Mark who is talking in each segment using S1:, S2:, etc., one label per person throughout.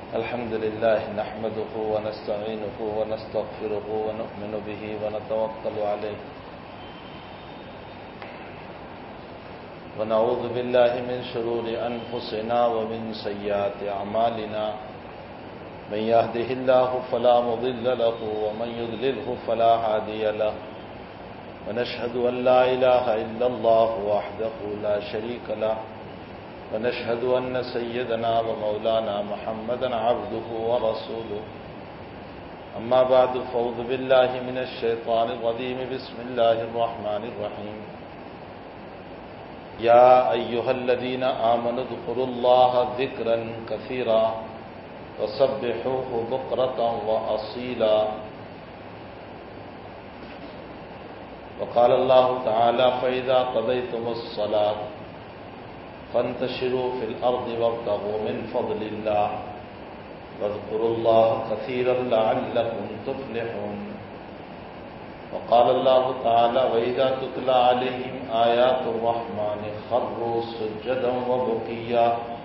S1: الحمد لله نحمده ونستعينه ونستغفره ونؤمن به ونتوكل عليه ونعوذ بالله من شرور أنفسنا ومن سيئات أعمالنا من يهده الله فلا مضل له ومن يضلله فلا هادي له ونشهد أن لا إله إلا الله وحده لا شريك له ونشهد أن سيدنا ومولانا محمدا عبده ورسوله أما بعد فأعوذ بالله من الشيطان الرجيم بسم الله الرحمن الرحيم يا أيها الذين آمنوا اذكروا الله ذكرا كثيرا وسبحوه بكرة وأصيلا وقال الله تعالى فإذا قضيتم الصلاة فانتشروا في الأرض وابتغوا من فضل الله واذكروا الله كثيرا لعلكم تفلحون وقال الله تعالى وإذا تتلى عليهم آيات الرحمن خروا سجدا وبكيا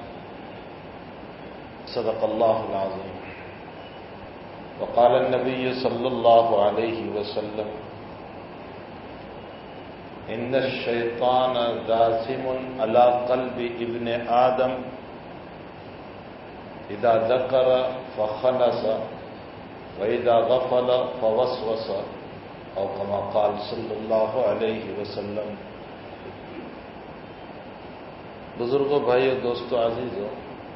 S1: صدق الله العظيم وقال النبي صلى الله عليه وسلم ان الشیطان داسم على قلب ابن آدم اذا ذکر فخنس واذا غفل فوسوس او كما قال صلی اللہ علیہ وسلم۔ بزرگوں، بھائیوں، دوستوں، عزیزوں،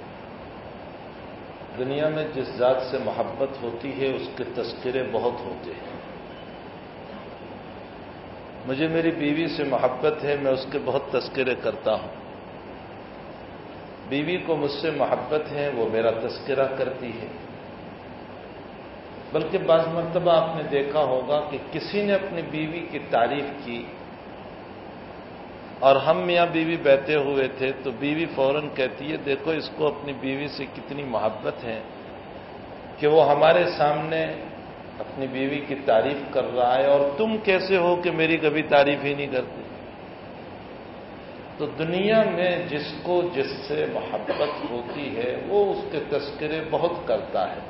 S1: دنیا میں جس ذات سے محبت ہوتی ہے اس کے تذکرے بہت ہوتے ہیں۔ مجھے میری بیوی سے محبت ہے، میں اس کے بہت تذکرے کرتا ہوں۔ بیوی کو مجھ سے محبت ہے، وہ میرا تذکرہ کرتی ہے۔ بلکہ بعض مرتبہ آپ نے دیکھا ہوگا کہ کسی نے اپنی بیوی کی تعریف کی اور ہم میاں بیوی بیٹھے ہوئے تھے تو بیوی فوراً کہتی ہے دیکھو اس کو اپنی بیوی سے کتنی محبت ہے کہ وہ ہمارے سامنے اپنی بیوی کی تعریف کر رہا ہے، اور تم کیسے ہو کہ میری کبھی تعریف ہی نہیں کرتے۔ تو دنیا میں جس کو جس سے محبت ہوتی ہے وہ اس کے تذکرے بہت کرتا ہے۔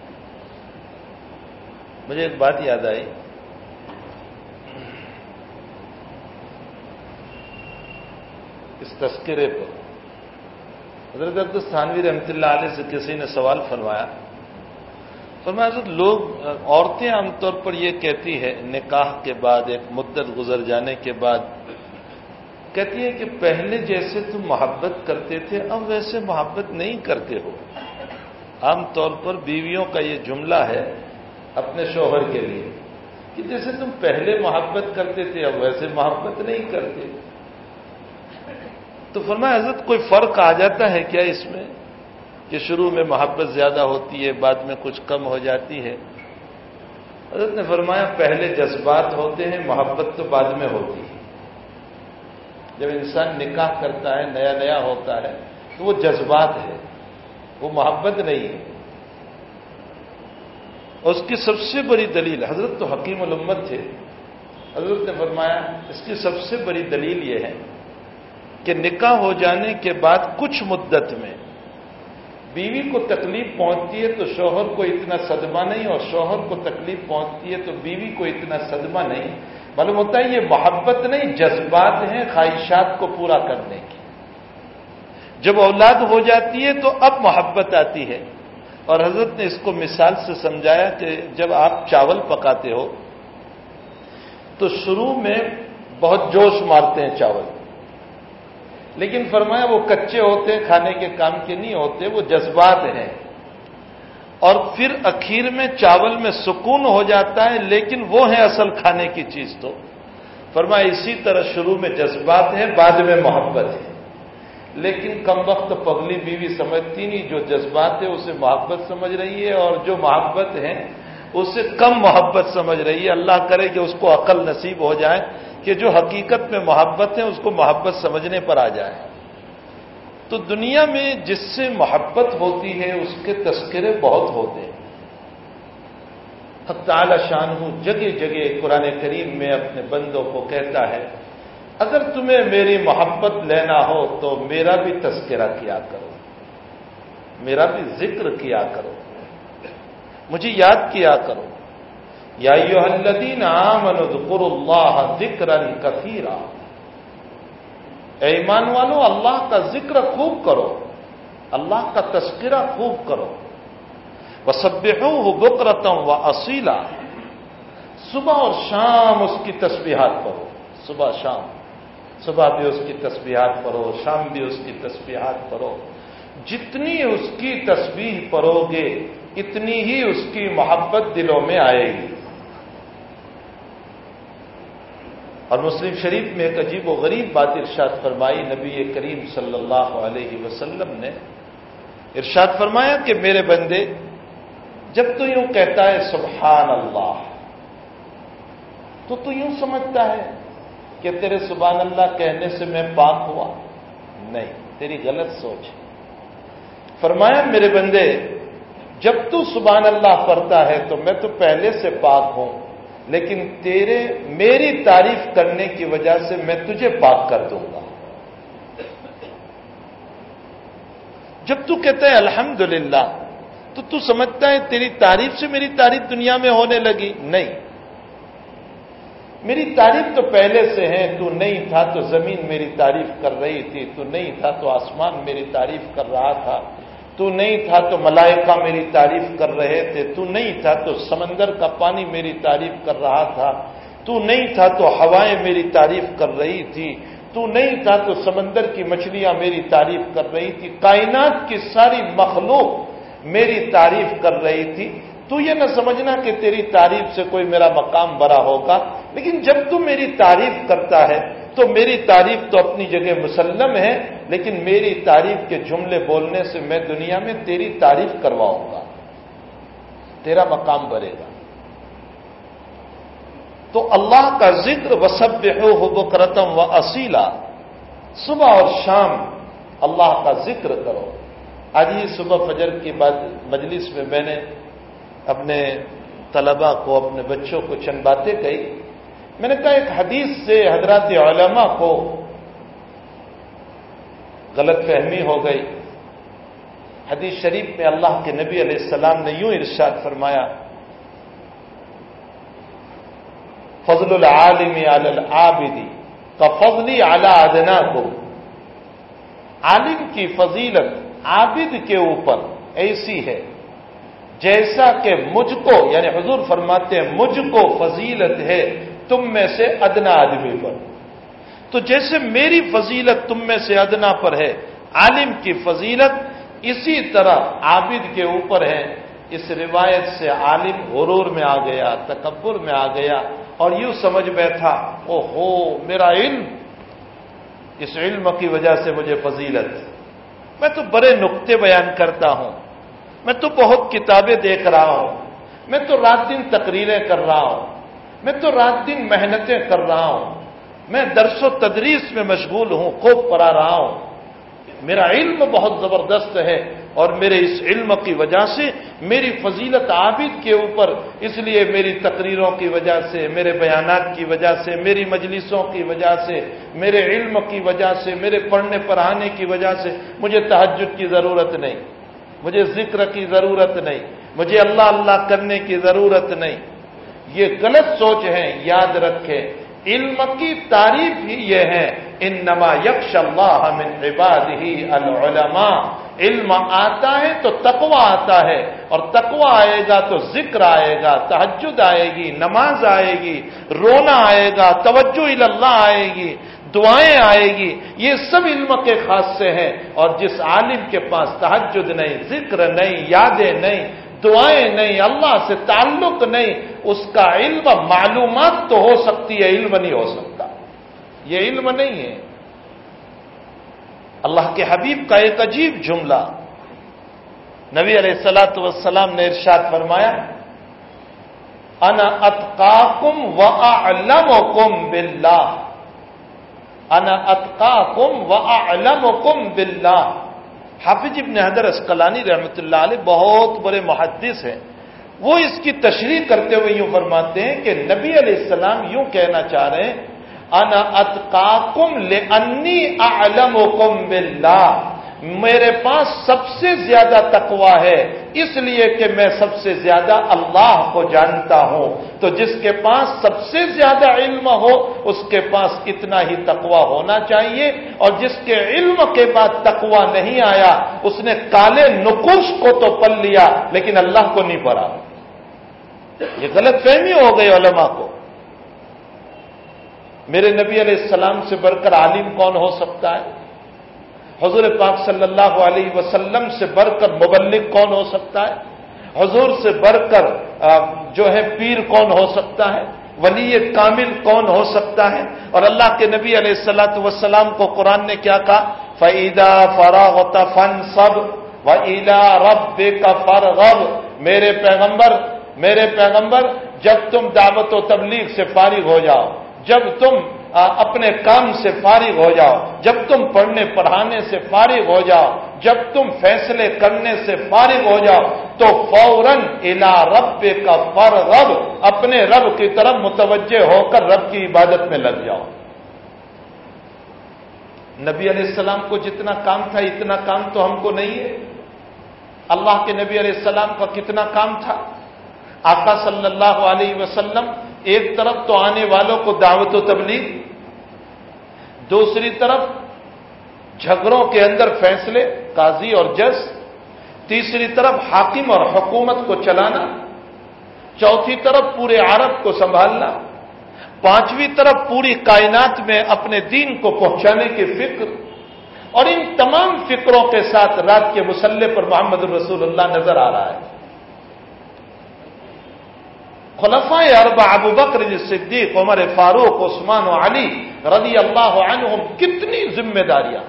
S1: مجھے ایک بات یاد آئی، اس تذکرے پر حضرت عبدالقادر تھانوی رحمۃ اللہ علیہ سے کسی نے سوال فرمایا حضرت لوگ عورتیں عام طور پر یہ کہتی ہے نکاح کے بعد ایک مدت گزر جانے کے بعد کہتی ہے کہ پہلے جیسے تم محبت کرتے تھے اب ویسے محبت نہیں کرتے ہو۔ عام طور پر بیویوں کا یہ جملہ ہے اپنے شوہر کے لیے کہ جیسے تم پہلے محبت کرتے تھے اب ویسے محبت نہیں کرتے۔ تو فرمایا حضرت کوئی فرق آ جاتا ہے کیا اس میں کہ شروع میں محبت زیادہ ہوتی ہے بعد میں کچھ کم ہو جاتی ہے؟ حضرت نے فرمایا پہلے جذبات ہوتے ہیں، محبت تو بعد میں ہوتی ہے۔ جب انسان نکاح کرتا ہے نیا نیا ہوتا ہے تو وہ جذبات ہے، وہ محبت نہیں ہے۔ اور اس کی سب سے بڑی دلیل، حضرت تو حکیم الامت تھے، حضرت نے فرمایا اس کی سب سے بڑی دلیل یہ ہے کہ نکاح ہو جانے کے بعد کچھ مدت میں بیوی کو تکلیف پہنچتی ہے تو شوہر کو اتنا صدمہ نہیں، اور شوہر کو تکلیف پہنچتی ہے تو بیوی کو اتنا صدمہ نہیں۔ معلوم ہوتا ہے یہ محبت نہیں، جذبات ہیں خواہشات کو پورا کرنے کی۔ جب اولاد ہو جاتی ہے تو اب محبت آتی ہے۔ اور حضرت نے اس کو مثال سے سمجھایا کہ جب آپ چاول پکاتے ہو تو شروع میں بہت جوش مارتے ہیں چاول، لیکن فرمایا وہ کچے ہوتے ہیں، کھانے کے کام کے نہیں ہوتے، وہ جذبات ہیں۔ اور پھر اخیر میں چاول میں سکون ہو جاتا ہے، لیکن وہ ہے اصل کھانے کی چیز۔ تو فرمایا اسی طرح شروع میں جذبات ہیں، بعد میں محبت ہے۔ لیکن کم وقت پگلی بیوی سمجھتی نہیں، جو جذبات ہے اسے محبت سمجھ رہی ہے، اور جو محبت ہے اسے کم محبت سمجھ رہی ہے۔ اللہ کرے کہ اس کو عقل نصیب ہو جائے کہ جو حقیقت میں محبت ہے اس کو محبت سمجھنے پر آ جائے۔ تو دنیا میں جس سے محبت ہوتی ہے اس کے تذکرے بہت ہوتے ہیں۔ حق تعالی شانہ جگہ جگہ قرآن کریم میں اپنے بندوں کو کہتا ہے اگر تمہیں میری محبت لینا ہو تو میرا بھی تذکرہ کیا کرو۔ میرا بھی ذکر کیا کرو، مجھے یاد کیا کرو۔ یا ایھا الذین آمنوا اذکروا اللہ ذکرا کثیرا، اے ایمان والو اللہ کا ذکر خوب کرو، اللہ کا تذکرہ خوب کرو۔ وسبحوہ بکرۃ واصیلا، صبح اور شام اس کی تسبیحات پڑھو، صبح شام، صبح بھی اس کی تسبیحات پڑھو، شام بھی اس کی تسبیحات پڑھو۔ جتنی اس کی تسبیح پڑھو گے اتنی ہی اس کی محبت دلوں میں آئے گی۔ اور مسلم شریف میں ایک عجیب و غریب بات ارشاد فرمائی نبی کریم صلی اللہ علیہ وسلم نے، ارشاد فرمایا کہ میرے بندے جب تو یوں کہتا ہے سبحان اللہ، تو یوں سمجھتا ہے کہ تیرے سبحان اللہ کہنے سے میں پاک ہوا؟ نہیں، تیری غلط سوچ ہے۔ فرمایا میرے بندے جب تو سبحان اللہ پڑھتا ہے تو میں تو پہلے سے پاک ہوں، لیکن میری تعریف کرنے کی وجہ سے میں تجھے پاک کر دوں گا۔ جب تو کہتا ہے الحمدللہ تو سمجھتا ہے تیری تعریف سے میری تعریف دنیا میں ہونے لگی؟ نہیں، میری تعریف تو پہلے سے ہے، تو نہیں تھا تو زمین میری تعریف کر رہی تھی، تو نہیں تھا تو آسمان میری تعریف کر رہا تھا، تو نہیں تھا تو ملائکہ میری تعریف کر رہے تھے، تو نہیں تھا تو سمندر کا پانی میری تعریف کر رہا تھا، تو نہیں تھا تو ہوائیں میری تعریف کر رہی تھی، تو نہیں تھا تو سمندر کی مچھلیاں میری تعریف کر رہی تھی، کائنات کی ساری مخلوق میری تعریف کر رہی تھی۔ تو یہ نہ سمجھنا کہ تیری تعریف سے کوئی میرا مقام بڑا ہوگا، لیکن جب تو میری تعریف کرتا ہے تو میری تعریف تو اپنی جگہ مسلم ہے، لیکن میری تعریف کے جملے بولنے سے میں دنیا میں تیری تعریف کرواؤں گا، تیرا مقام بڑھے گا۔ تو اللہ کا ذکر وسبحوہ بکرۃ واصیلا، صبح اور شام اللہ کا ذکر کرو۔ آج ہی صبح فجر کی بعد مجلس میں نے اپنے طلباء کو، اپنے بچوں کو چند باتیں کہی۔ میں نے کہا ایک حدیث سے حضرات علماء کو غلط فہمی ہو گئی۔ حدیث شریف میں اللہ کے نبی علیہ السلام نے یوں ارشاد فرمایا، فضل العالم علی العابد کفضلی علی ادناکم، عالم کی فضیلت عابد کے اوپر ایسی ہے جیسا کہ مجھ کو، یعنی حضور فرماتے ہیں مجھ کو فضیلت ہے تم میں سے ادنا آدمی پر، تو جیسے میری فضیلت تم میں سے ادنا پر ہے، عالم کی فضیلت اسی طرح عابد کے اوپر ہے۔ اس روایت سے عالم غرور میں آ گیا، تکبر میں آ گیا، اور یوں سمجھ بیٹھا اوہو میرا علم، اس علم کی وجہ سے مجھے فضیلت، میں تو بڑے نقطے بیان کرتا ہوں، میں تو بہت کتابیں دیکھ رہا ہوں، میں تو رات دن تقریریں کر رہا ہوں، میں تو رات دن محنتیں کر رہا ہوں، میں درس و تدریس میں مشغول ہوں، خوب پڑھا رہا ہوں، میرا علم بہت زبردست ہے، اور میرے اس علم کی وجہ سے میری فضیلت عابد کے اوپر، اس لیے میری تقریروں کی وجہ سے، میرے بیانات کی وجہ سے، میری مجلسوں کی وجہ سے، میرے علم کی وجہ سے، میرے پڑھنے پڑھانے کی وجہ سے مجھے تہجد کی ضرورت نہیں، مجھے ذکر کی ضرورت نہیں، مجھے اللہ اللہ کرنے کی ضرورت نہیں۔ یہ غلط سوچ ہے، یاد رکھے علم کی تعریف ہی یہ ہے، انما یخشی اللہ من عبادہ العلماء، علم آتا ہے تو تقوی آتا ہے، اور تقوی آئے گا تو ذکر آئے گا، تہجد آئے گی، نماز آئے گی، رونا آئے گا، توجہ اللہ آئے گی، دعائیں آئے گی، یہ سب علم کے خاص سے ہیں۔ اور جس عالم کے پاس تہجد نہیں، ذکر نہیں، یادیں نہیں، دعائیں نہیں، اللہ سے تعلق نہیں، اس کا علم معلومات تو ہو سکتی ہے، علم نہیں ہو سکتا، یہ علم نہیں ہے۔ اللہ کے حبیب کا ایک عجیب جملہ، نبی علیہ الصلوۃ والسلام نے ارشاد فرمایا، انا اتقاکم واعلمکم باللہ، انا اتقاکم واعلمکم باللہ۔ حافظ ابن حجر عسقلانی رحمۃ اللہ علیہ بہت بڑے محدث ہیں، وہ اس کی تشریح کرتے ہوئے یوں فرماتے ہیں کہ نبی علیہ السلام یوں کہنا چاہ رہے ہیں، انا اتقاکم لانی اعلمکم باللہ، میرے پاس سب سے زیادہ تقوی ہے، اس لیے کہ میں سب سے زیادہ اللہ کو جانتا ہوں۔ تو جس کے پاس سب سے زیادہ علم ہو اس کے پاس اتنا ہی تقوی ہونا چاہیے، اور جس کے علم کے بعد تقوی نہیں آیا اس نے کالے نقوش کو تو پڑھ لیا لیکن اللہ کو نہیں پڑھا۔ یہ غلط فہمی ہو گئی علماء کو۔ میرے نبی علیہ السلام سے بڑھ کر عالم کون ہو سکتا ہے؟ حضور پاک صلی اللہ علیہ وسلم سے بڑھ کر مبلغ کون ہو سکتا ہے؟ حضور سے بڑھ کر جو ہے پیر کون ہو سکتا ہے؟ ولی کامل کون ہو سکتا ہے؟ اور اللہ کے نبی علیہ الصلوۃ والسلام کو قرآن نے کیا کہا؟ فَإِذَا فَرَغْتَ فَانصَبْ وَإِلَىٰ رَبِّكَ فَارْغَب۔ میرے پیغمبر جب تم دعوت و تبلیغ سے فارغ ہو جاؤ، جب تم اپنے کام سے فارغ ہو جاؤ، جب تم پڑھنے پڑھانے سے فارغ ہو جاؤ، جب تم فیصلے کرنے سے فارغ ہو جاؤ تو فوراً الی ربک فارغب، اپنے رب کی طرف متوجہ ہو کر رب کی عبادت میں لگ جاؤ۔ نبی علیہ السلام کو جتنا کام تھا اتنا کام تو ہم کو نہیں ہے۔ اللہ کے نبی علیہ السلام کا کتنا کام تھا؟ آقا صلی اللہ علیہ وسلم ایک طرف تو آنے والوں کو دعوت و تبلیغ، دوسری طرف جھگڑوں کے اندر فیصلے، قاضی اور جج، تیسری طرف حاکم اور حکومت کو چلانا، چوتھی طرف پورے عرب کو سنبھالنا، پانچویں طرف پوری کائنات میں اپنے دین کو پہنچانے کی فکر، اور ان تمام فکروں کے ساتھ رات کے مصلی پر محمد رسول اللہ نظر آ رہا ہے۔ خلفائے اربعہ ابو بکر صدیق، عمر فاروق، عثمان و علی رضی اللہ عنہم، کتنی ذمہ داریاں،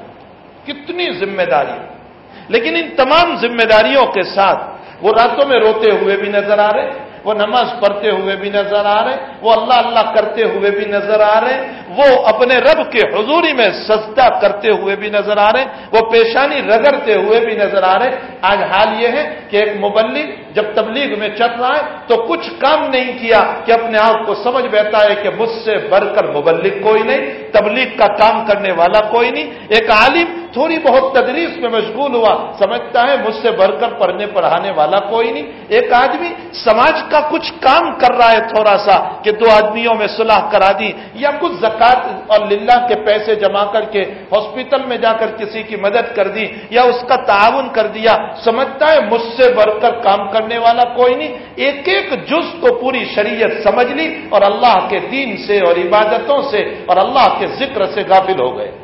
S1: لیکن ان تمام ذمہ داریوں کے ساتھ وہ راتوں میں روتے ہوئے بھی نظر آ رہے، وہ نماز پڑھتے ہوئے بھی نظر آ رہے، وہ اللہ اللہ کرتے ہوئے بھی نظر آ رہے، وہ اپنے رب کے حضوری میں سجدہ کرتے ہوئے بھی نظر آ رہے، وہ پیشانی رگڑتے ہوئے بھی نظر آ رہے۔ آج حال یہ ہے کہ ایک مبلغ جب تبلیغ میں چل رہا ہے تو کچھ کام نہیں کیا کہ اپنے آپ کو سمجھ بیٹھا ہے کہ مجھ سے بڑھ کر مبلغ کوئی نہیں، تبلیغ کا کام کرنے والا کوئی نہیں۔ ایک عالم تھوڑی بہت تدریس میں مشغول ہوا، سمجھتا ہے مجھ سے بڑھ کر پڑھنے پڑھانے والا کوئی نہیں۔ ایک آدمی سماج کا کچھ کام کر رہا ہے تھوڑا سا کہ دو آدمیوں میں صلح کرا دی، یا کچھ زکات اور للہ کے پیسے جمع کر کے ہاسپٹل میں جا کر کسی کی مدد کر دی یا اس کا تعاون کر دیا، سمجھتا ہے مجھ سے بڑھ کر کام کرنے والا کوئی نہیں۔ ایک ایک جز کو پوری شریعت سمجھ لی اور اللہ کے دین سے اور عبادتوں سے اور اللہ کے ذکر سے غافل ہو گئے۔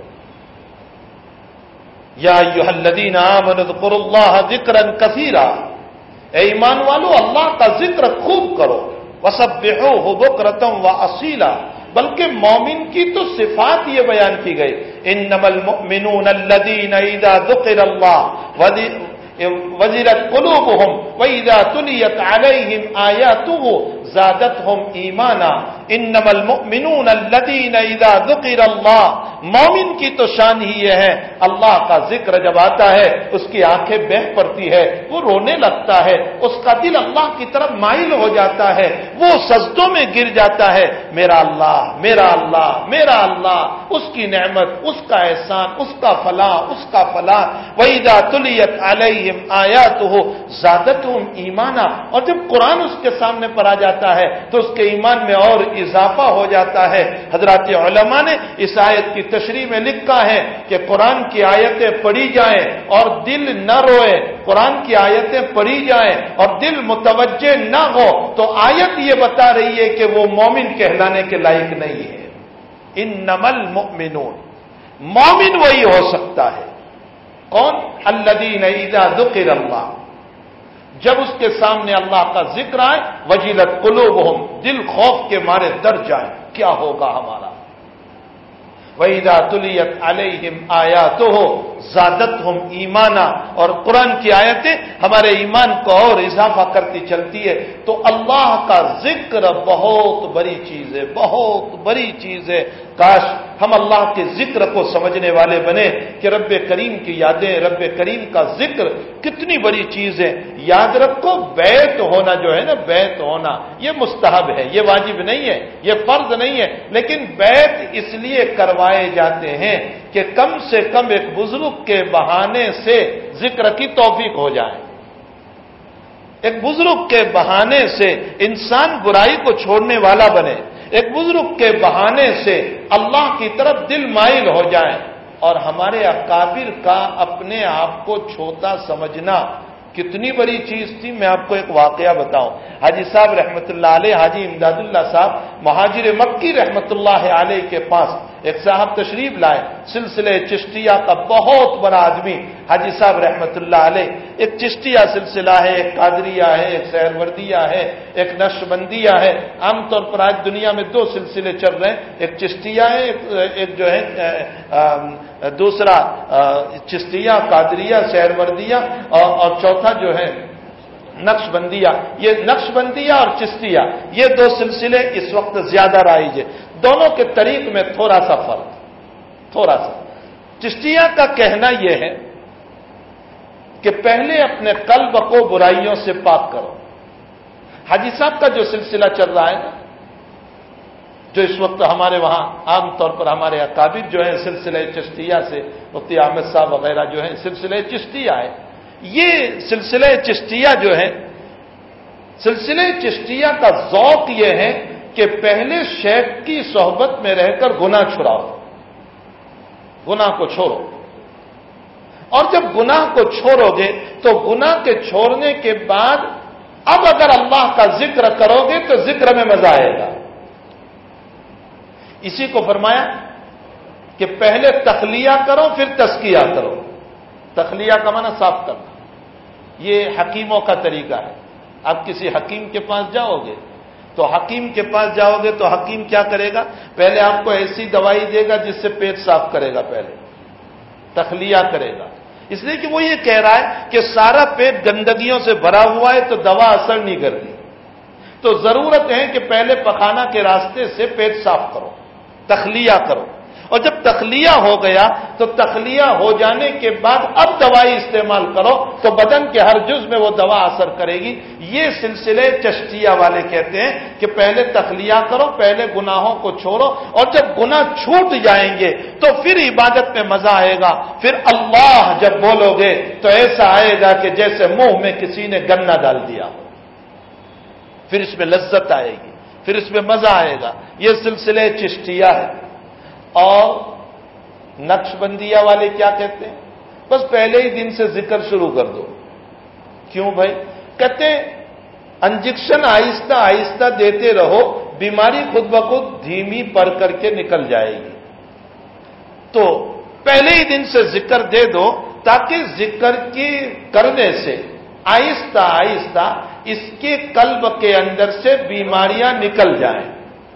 S1: یا ایھا الذین آمنوا اذکروا اللہ ذکرا کثیرا، اے ایمان والو اللہ کا ذکر خوب کرو، وسبحوہ بکرۃ واصیلا، بلکہ مومن کی تو صفات یہ بیان کی گئی، انما المؤمنون الذین اذا ذکر اللہ وزرت قلوبهم واذا تلیت علیہم آیاتہ زادتهم ایمانا، انما المؤمنون الذین اذا ذکر اللہ، مومن کی تو شان ہی یہ ہے اللہ کا ذکر جب آتا ہے اس کی آنکھیں بہہ پڑتی ہے، وہ رونے لگتا ہے، اس کا دل اللہ کی طرف مائل ہو جاتا ہے، وہ سجدوں میں گر جاتا ہے، میرا اللہ میرا اللہ میرا اللہ، اس کی نعمت، اس کا احسان، اس کا فلاح، اس کا فلاح۔ وَإِذَا تُلِيَتْ عَلَيْهِمْ آيَاتُهُ زَادَتْهُمْ ایمانا، اور جب قرآن اس کے سامنے پر آ جاتا ہے تو اس کے ایمان میں اور اضافہ ہو جاتا ہے۔ حضرات علماء نے اس آیت کی تشریح میں لکھا ہے کہ قرآن کی آیتیں پڑھی جائیں اور دل نہ روئے، قرآن کی آیتیں پڑھی جائیں اور دل متوجہ نہ ہو تو آیت یہ بتا رہی ہے کہ وہ مومن کہلانے کے لائق نہیں ہے۔ انما المؤمنون، مومن وہی ہو سکتا ہے، کون؟ الذین اذا ذکر اللہ، جب اس کے سامنے اللہ کا ذکر آئے، وجلت قلوبہم، دل خوف کے مارے ڈر جائے، کیا ہوگا ہمارا۔ وَإِذَا تُلِيَتْ عَلَيْهِمْ آيَاتُهُ زَادَتْهُمْ ایمانا، اور قرآن کی آیتیں ہمارے ایمان کو اور اضافہ کرتی چلتی ہے۔ تو اللہ کا ذکر بہت بڑی چیز ہے، بہت بڑی چیز ہے۔ کاش ہم اللہ کے ذکر کو سمجھنے والے بنے کہ رب کریم کی یادیں، رب کریم کا ذکر کتنی بڑی چیز ہے۔ یاد رکھو بیت ہونا جو ہے نا، بیت ہونا یہ مستحب ہے، یہ واجب نہیں ہے، یہ فرض نہیں ہے، لیکن بیت اس لیے کروائے جاتے ہیں کہ کم سے کم ایک بزرگ کے بہانے سے ذکر کی توفیق ہو جائے، ایک بزرگ کے بہانے سے انسان برائی کو چھوڑنے والا بنے، ایک بزرگ کے بہانے سے اللہ کی طرف دل مائل ہو جائے۔ اور ہمارے اکابر کا اپنے آپ کو چھوٹا سمجھنا کتنی بڑی چیز تھی۔ میں آپ کو ایک واقعہ بتاؤں۔ حاجی صاحب رحمت اللہ علیہ، حاجی امداد اللہ صاحب مہاجر مکی رحمت اللہ علیہ کے پاس ایک صاحب تشریف لائے، سلسلہ چشتیہ کا بہت بڑا آدمی حاجی صاحب رحمت اللہ علیہ۔ ایک چشتیہ سلسلہ ہے، ایک قادریہ ہے، ایک سہروردیہ ہے، ایک نقشبندیہ ہے۔ عام طور پر آج دنیا میں دو سلسلے چل رہے ہیں، ایک چشتیہ ہے، ایک جو ہے دوسرا چشتیہ، قادریہ، سہروردیہ، اور چوتھا جو ہے نقش بندیہ۔ یہ نقش بندیہ اور چشتیہ، یہ دو سلسلے اس وقت زیادہ رائج ہے۔ دونوں کے طریق میں تھوڑا سا فرق، تھوڑا سا۔ چشتیہ کا کہنا یہ ہے کہ پہلے اپنے قلب کو برائیوں سے پاک کرو۔ حاجی صاحب کا جو سلسلہ چل رہا ہے نا، جو اس وقت ہمارے وہاں عام طور پر ہمارے اکابر جو ہیں سلسلہ چشتیہ سے، مفتی احمد صاحب وغیرہ جو ہیں سلسلہ چشتیہ ہے، یہ سلسلہ چشتیہ جو ہے، سلسلہ چشتیہ کا ذوق یہ ہے کہ پہلے شیخ کی صحبت میں رہ کر گناہ چھڑاؤ، گناہ کو چھوڑو، اور جب گناہ کو چھوڑو گے تو گناہ کے چھوڑنے کے بعد اب اگر اللہ کا ذکر کرو گے تو ذکر میں مزہ آئے گا۔ اسی کو فرمایا کہ پہلے تخلیہ کرو پھر تزکیہ کرو۔ تخلیہ کا معنی صاف کرنا، یہ حکیموں کا طریقہ ہے۔ آپ کسی حکیم کے پاس جاؤ گے تو حکیم کے پاس جاؤ گے تو حکیم کیا کرے گا؟ پہلے آپ کو ایسی دوائی دے گا جس سے پیٹ صاف کرے گا، پہلے تخلیہ کرے گا، اس لیے کہ وہ یہ کہہ رہا ہے کہ سارا پیٹ گندگیوں سے بھرا ہوا ہے تو دوا اثر نہیں کرتی، تو ضرورت ہے کہ پہلے پخانہ کے راستے سے پیٹ صاف کرو، تخلیہ کرو، اور جب تخلیہ ہو گیا تو تخلیہ ہو جانے کے بعد اب دوائی استعمال کرو تو بدن کے ہر جز میں وہ دوا اثر کرے گی۔ یہ سلسلے چشتیہ والے کہتے ہیں کہ پہلے تخلیہ کرو، پہلے گناہوں کو چھوڑو، اور جب گناہ چھوٹ جائیں گے تو پھر عبادت میں مزہ آئے گا، پھر اللہ جب بولو گے تو ایسا آئے گا کہ جیسے منہ میں کسی نے گنا ڈال دیا ہو، پھر اس میں لذت آئے گی، پھر اس میں مزہ آئے گا۔ یہ سلسلے چشتیہ ہے۔ اور نقش بندیہ والے کیا کہتے ہیں؟ بس پہلے ہی دن سے ذکر شروع کر دو۔ کیوں بھائی؟ کہتے ہیں انجیکشن آہستہ آہستہ دیتے رہو، بیماری خود بخود دھیمی پڑ کر کے نکل جائے گی۔ تو پہلے ہی دن سے ذکر دے دو تاکہ ذکر کی کرنے سے آہستہ آہستہ اس کے قلب کے اندر سے بیماریاں نکل جائیں۔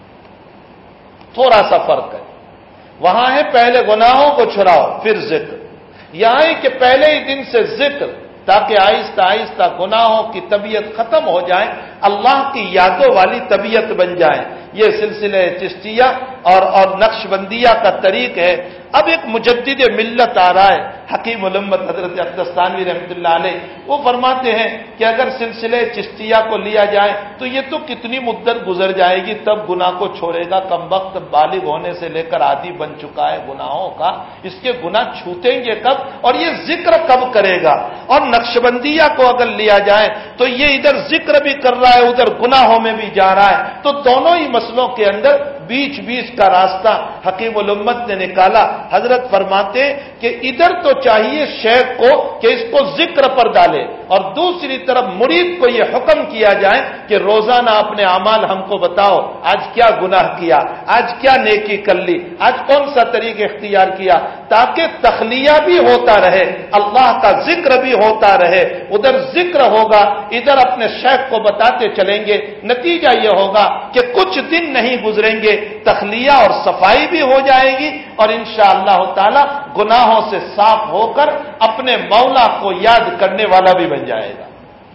S1: تھوڑا سا فرق ہے، وہاں ہے پہلے گناہوں کو چھڑاؤ پھر ذکر، یہاں ہے کہ پہلے ہی دن سے ذکر تاکہ آہستہ آہستہ گناہوں کی طبیعت ختم ہو جائے، اللہ کی یادوں والی طبیعت بن جائے۔ یہ سلسلہ چشتیہ اور نقش بندیہ کا طریق ہے۔ اب ایک مجدد ملت آ رہا ہے، حکیم الامت حضرت اقدستانوی رحمۃ اللہ علیہ، وہ فرماتے ہیں کہ اگر سلسلہ چشتیہ کو لیا جائے تو یہ تو کتنی مدت گزر جائے گی تب گناہ کو چھوڑے گا، کم وقت بالغ ہونے سے لے کر عادی بن چکا ہے گناہوں کا، اس کے گناہ چھوٹیں گے کب، اور یہ ذکر کب کرے گا؟ اور نقش بندیہ کو اگر لیا جائے تو یہ ادھر ذکر بھی کر رہا ہے، ادھر گناہوں میں بھی جا رہا ہے، تو دونوں ہی مسئلوں کے اندر بیچ کا راستہ حکیم الامت نے نکالا۔ حضرت فرماتے کہ ادھر تو چاہیے شیخ کو کہ اس کو ذکر پر ڈالے، اور دوسری طرف مرید کو یہ حکم کیا جائے کہ روزانہ اپنے اعمال ہم کو بتاؤ، آج کیا گناہ کیا، آج کیا نیکی کر لی، آج کون سا طریقہ اختیار کیا، تاکہ تخلیہ بھی ہوتا رہے، اللہ کا ذکر بھی ہوتا رہے۔ ادھر ذکر ہوگا، ادھر اپنے شیخ کو بتاتے چلیں گے، نتیجہ یہ ہوگا کہ کچھ دن نہیں گزریں گے تخلیہ اور صفائی بھی ہو جائے گی، اور انشاءاللہ تعالی گناہوں سے صاف ہو کر اپنے مولا کو یاد کرنے والا بھی بن جائے گا۔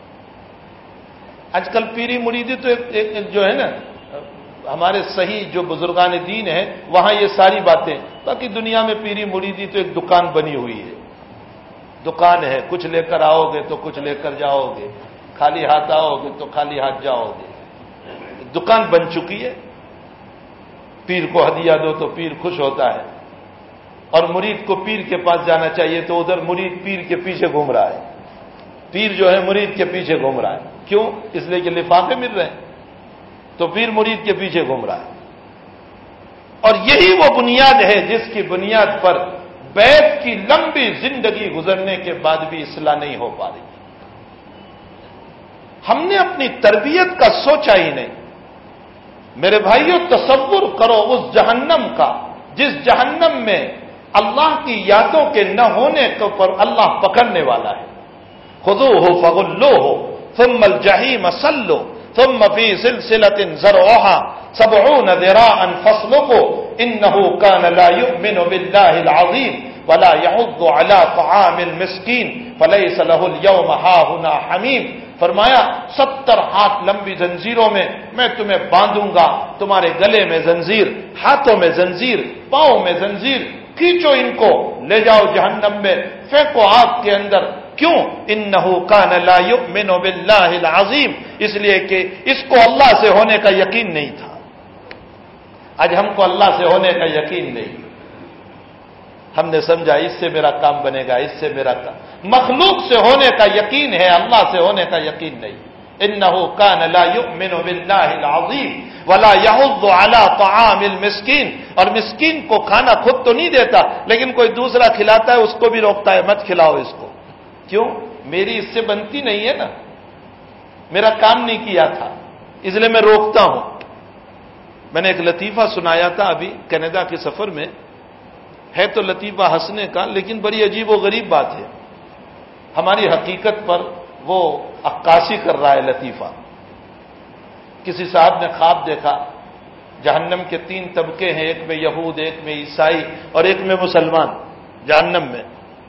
S1: آج کل پیری مریدی تو ایک جو ہے نا، ہمارے صحیح جو بزرگان دین ہیں وہاں یہ ساری باتیں، باقی دنیا میں پیری مریدی تو ایک دکان بنی ہوئی ہے، دکان ہے، کچھ لے کر آؤ گے تو کچھ لے کر جاؤ گے، خالی ہاتھ آؤ گے تو خالی ہاتھ جاؤ گے، دکان بن چکی ہے۔ پیر کو ہدیہ دو تو پیر خوش ہوتا ہے، اور مرید کو پیر کے پاس جانا چاہیے تو ادھر مرید پیر کے پیچھے گھوم رہا ہے، پیر جو ہے مرید کے پیچھے گھوم رہا ہے. کیوں؟ اس لیے کہ لفافے مل رہے ہیں، تو پیر مرید کے پیچھے گھوم رہا ہے. اور یہی وہ بنیاد ہے جس کی بنیاد پر بیت کی لمبی زندگی گزرنے کے بعد بھی اصلاح نہیں ہو پا رہی. ہم نے اپنی تربیت کا سوچا ہی نہیں. میرے بھائیوں، تصور کرو اس جہنم کا جس جہنم میں اللہ کی یادوں کے نہ ہونے پر اللہ پکڑنے والا ہے. خذوہ فغلوہ ثم الجحیم صلوا ثم فی سلسلۃ ذرعها 70 ذراعا فاسلكوا انه كان لا يؤمن بالله العظیم ولا يحض على طعام المسکین فليس له اليوم هاهنا حمیم. فرمایا 70 ہاتھ لمبی زنجیروں میں تمہیں باندھوں گا، تمہارے گلے میں زنجیر، ہاتھوں میں زنجیر، پاؤں میں زنجیر، کھینچو ان کو، لے جاؤ جہنم میں، پھینکو آگ کے اندر. کیوں؟ انہ کان لا یؤمن باللہ العظیم، اس لیے کہ اس کو اللہ سے ہونے کا یقین نہیں تھا. آج ہم کو اللہ سے ہونے کا یقین نہیں، ہم نے سمجھا اس سے میرا کام بنے گا، اس سے میرا کام. مخلوق سے ہونے کا یقین ہے، اللہ سے ہونے کا یقین نہیں. انہ کان لا یؤمن باللہ العظیم ولا یحض علی طعام المسکین. اور مسکین کو کھانا خود تو نہیں دیتا، لیکن کوئی دوسرا کھلاتا ہے اس کو بھی روکتا ہے، مت کھلاؤ اس کو. کیوں؟ میری اس سے بنتی نہیں ہے نا، میرا کام نہیں کیا تھا، اس لیے میں روکتا ہوں. میں نے ایک لطیفہ سنایا تھا ابھی کینیڈا کے سفر میں، ہے تو لطیفہ ہنسنے کا لیکن بڑی عجیب و غریب بات ہے. ہماری حقیقت پر وہ عکاسی کر رہا ہے لطیفہ. کسی صاحب نے خواب دیکھا جہنم کے 3 طبقے ہیں، ایک میں یہود، ایک میں عیسائی اور ایک میں مسلمان جہنم میں.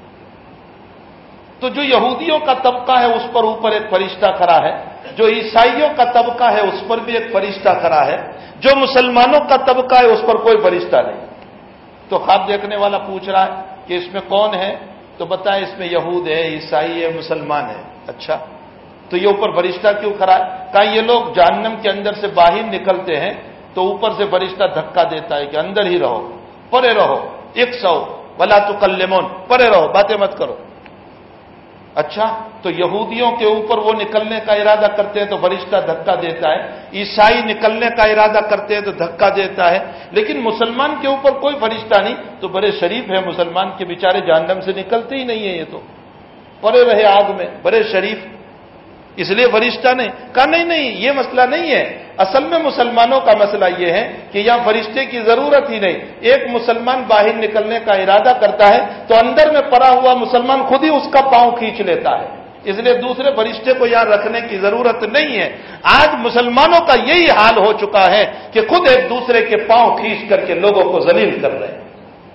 S1: تو جو یہودیوں کا طبقہ ہے اس پر اوپر ایک فرشتہ کھڑا ہے، جو عیسائیوں کا طبقہ ہے اس پر بھی ایک فرشتہ کھڑا ہے، جو مسلمانوں کا طبقہ ہے اس پر کوئی فرشتہ نہیں. تو خواب دیکھنے والا پوچھ رہا ہے کہ اس میں کون ہے؟ تو بتائیں اس میں یہود ہے، عیسائی ہے، مسلمان ہے. اچھا، تو یہ اوپر فرشتہ کیوں کھڑا ہے؟ کہا یہ لوگ جہنم کے اندر سے باہر نکلتے ہیں تو اوپر سے فرشتہ دھکا دیتا ہے کہ اندر ہی رہو، پرے رہو، 100 ولا تکلمون، پرے رہو، باتیں مت کرو. اچھا، تو یہودیوں کے اوپر وہ نکلنے کا ارادہ کرتے ہیں تو فرشتہ دھکا دیتا ہے، عیسائی نکلنے کا ارادہ کرتے ہیں تو دھکا دیتا ہے، لیکن مسلمان کے اوپر کوئی فرشتہ نہیں. تو بڑے شریف ہیں مسلمان کے، بیچارے جہنم سے نکلتے ہی نہیں ہیں، یہ تو پڑے رہے آگ میں، بڑے شریف، اس لیے فرشتہ نہیں. کہا نہیں، یہ مسئلہ نہیں ہے. اصل میں مسلمانوں کا مسئلہ یہ ہے کہ یہاں فرشتے کی ضرورت ہی نہیں. ایک مسلمان باہر نکلنے کا ارادہ کرتا ہے تو اندر میں پڑا ہوا مسلمان خود ہی اس کا پاؤں کھینچ لیتا ہے، اس لیے دوسرے فرشتے کو یہاں رکھنے کی ضرورت نہیں ہے. آج مسلمانوں کا یہی حال ہو چکا ہے کہ خود ایک دوسرے کے پاؤں کھینچ کر کے لوگوں کو ذلیل کر رہے ہیں.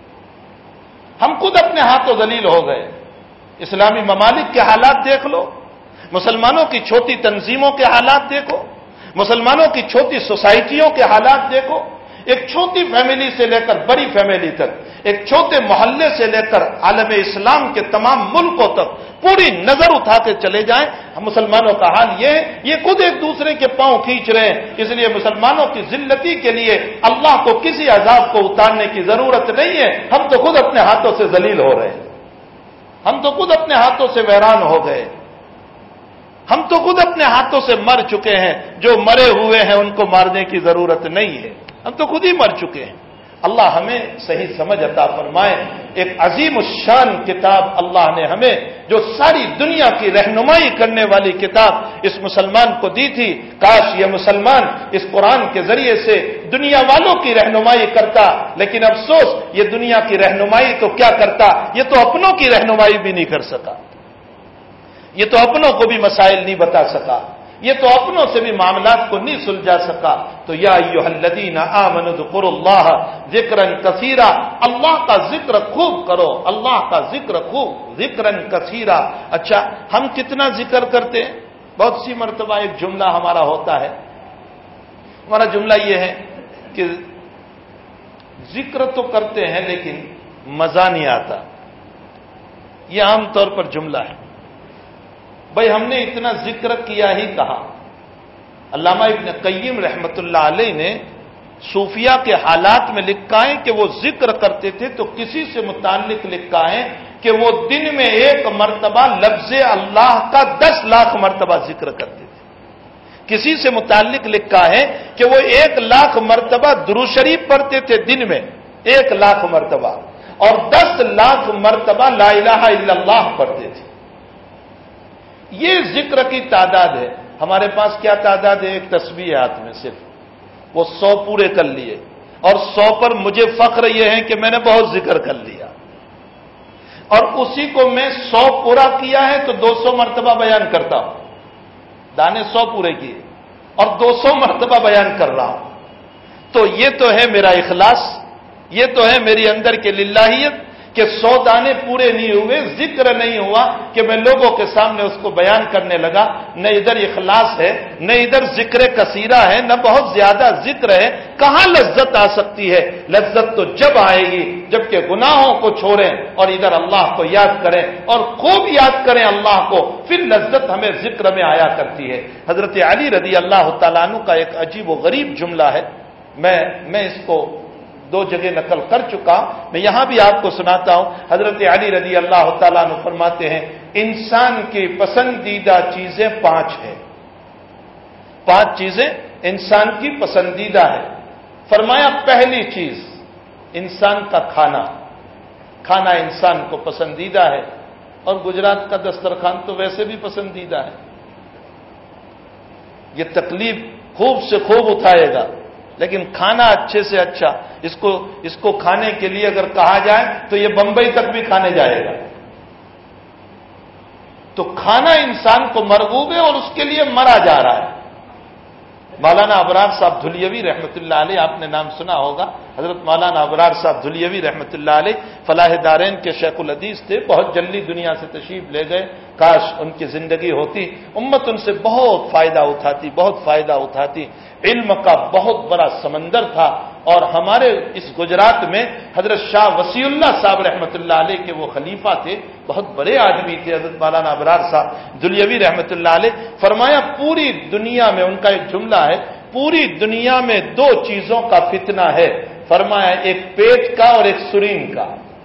S1: ہم خود اپنے ہاتھوں ذلیل ہو گئے. اسلامی ممالک کے حالات دیکھ لو، مسلمانوں کی چھوٹی تنظیموں کے حالات دیکھو، مسلمانوں کی چھوٹی سوسائٹیوں کے حالات دیکھو. ایک چھوٹی فیملی سے لے کر بڑی فیملی تک، ایک چھوٹے محلے سے لے کر عالم اسلام کے تمام ملکوں تک پوری نظر اٹھا کے چلے جائیں، ہم مسلمانوں کا حال یہ ہے، یہ خود ایک دوسرے کے پاؤں کھینچ رہے ہیں. اس لیے مسلمانوں کی ذلتی کے لیے اللہ کو کسی عذاب کو اتارنے کی ضرورت نہیں ہے. ہم تو خود اپنے ہاتھوں سے ذلیل ہو رہے ہیں، ہم تو خود اپنے ہاتھوں سے ویران ہو گئے، ہم تو خود اپنے ہاتھوں سے مر چکے ہیں. جو مرے ہوئے ہیں ان کو مارنے کی ضرورت نہیں ہے، ہم تو خود ہی مر چکے ہیں. اللہ ہمیں صحیح سمجھ عطا فرمائے. ایک عظیم الشان کتاب اللہ نے ہمیں، جو ساری دنیا کی رہنمائی کرنے والی کتاب اس مسلمان کو دی تھی. کاش یہ مسلمان اس قرآن کے ذریعے سے دنیا والوں کی رہنمائی کرتا، لیکن افسوس یہ دنیا کی رہنمائی تو کیا کرتا، یہ تو اپنوں کی رہنمائی بھی نہیں کر سکا، یہ تو اپنوں کو بھی مسائل نہیں بتا سکا، یہ تو اپنوں سے بھی معاملات کو نہیں سلجھا سکا. تو یا ایھا الذین آمنوا اذکروا اللہ ذکرا کثیرا، اللہ کا ذکر خوب کرو، اللہ کا ذکر خوب، ذکرا کثیرا. اچھا، ہم کتنا ذکر کرتے ہیں؟ بہت سی مرتبہ ایک جملہ ہمارا ہوتا ہے، ہمارا جملہ یہ ہے کہ ذکر تو کرتے ہیں لیکن مزہ نہیں آتا. یہ عام طور پر جملہ ہے. بھائی ہم نے اتنا ذکر کیا ہی کہا. علامہ ابن قیم رحمت اللہ علیہ نے صوفیہ کے حالات میں لکھا ہے کہ وہ ذکر کرتے تھے تو کسی سے متعلق لکھا ہے کہ وہ دن میں 1 مرتبہ لفظ اللہ کا 10 لاکھ مرتبہ ذکر کرتے تھے. کسی سے متعلق لکھا ہے کہ وہ 1 لاکھ مرتبہ درود شریف پڑھتے تھے دن میں 1 لاکھ مرتبہ, اور 10 لاکھ مرتبہ لا الہ الا اللہ پڑھتے تھے. یہ ذکر کی تعداد ہے. ہمارے پاس کیا تعداد ہے؟ ایک تسبیح ہاتھ میں صرف, وہ 100 پورے کر لیے, اور 100 پر مجھے فخر یہ ہے کہ میں نے بہت ذکر کر لیا, اور اسی کو میں 100 پورا کیا ہے تو 200 مرتبہ بیان کرتا ہوں. دانے 100 پورے کیے اور 200 مرتبہ بیان کر رہا ہوں. تو یہ تو ہے میرا اخلاص, یہ تو ہے میری اندر کے للہیت کہ 100 دانے پورے نہیں ہوئے, ذکر نہیں ہوا کہ میں لوگوں کے سامنے اس کو بیان کرنے لگا. نہ ادھر اخلاص ہے, نہ ادھر ذکر کثیرہ ہے, نہ بہت زیادہ ذکر ہے. کہاں لذت آ سکتی ہے؟ لذت تو جب آئے گی جبکہ گناہوں کو چھوڑیں اور ادھر اللہ کو یاد کریں, اور خوب یاد کریں اللہ کو, پھر لذت ہمیں ذکر میں آیا کرتی ہے. حضرت علی رضی اللہ تعالیٰ عنہ کا ایک عجیب و غریب جملہ ہے, میں اس کو 2 جگہ نقل کر چکا, میں یہاں بھی آپ کو سناتا ہوں. حضرت علی رضی اللہ تعالیٰ عنہ فرماتے ہیں انسان کی پسندیدہ چیزیں 5 ہیں. 5 چیزیں انسان کی پسندیدہ ہے. فرمایا پہلی چیز انسان کا کھانا. کھانا انسان کو پسندیدہ ہے, اور گجرات کا دسترخوان تو ویسے بھی پسندیدہ ہے. یہ تکلیف خوب سے خوب اٹھائے گا, لیکن کھانا اچھے سے اچھا, اس کو کھانے کے لیے اگر کہا جائے تو یہ بمبئی تک بھی کھانے جائے گا. تو کھانا انسان کو مرغوب ہے اور اس کے لیے مرا جا رہا ہے. مولانا ابرار صاحب دھلیوی رحمۃ اللہ علیہ, آپ نے نام سنا ہوگا, حضرت مولانا ابرار صاحب دھلیوی رحمۃ اللہ علیہ فلاح دارین کے شیخ الحدیث تھے, بہت جلدی دنیا سے تشریف لے گئے. کاش ان کی زندگی ہوتی, امت ان سے بہت فائدہ اٹھاتی. علم کا بہت بڑا سمندر تھا. اور ہمارے اس گجرات میں حضرت شاہ وسیع اللہ صاحب رحمۃ اللہ علیہ کے وہ خلیفہ تھے, بہت بڑے آدمی تھے حضرت مولانا ابرار صاحب دھلیوی رحمۃ اللہ علیہ. فرمایا پوری دنیا میں, ان کا ایک جملہ ہے, پوری دنیا میں 2 چیزوں کا فتنہ ہے. فرمایا ایک پیٹ کا اور ایک سرین کا.